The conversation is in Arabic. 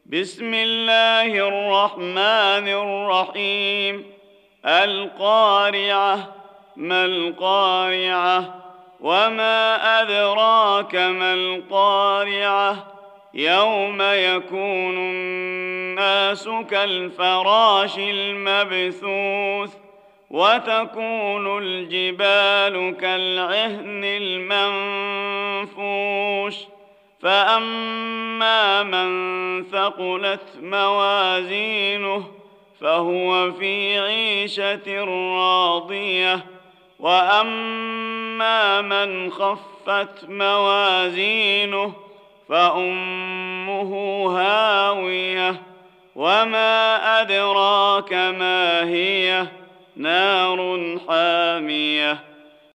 بسم الله الرحمن الرحيم. القارعة. ما القارعة؟ وما أدراك ما القارعة؟ يوم يكون الناس كالفراش المبثوث وتكون الجبال كالعهن المنفوش فأما من ثقلت موازينه فهو في عيشة راضية وأما من خفت موازينه فأمه هاوية وما أدراك ما هي نار حامية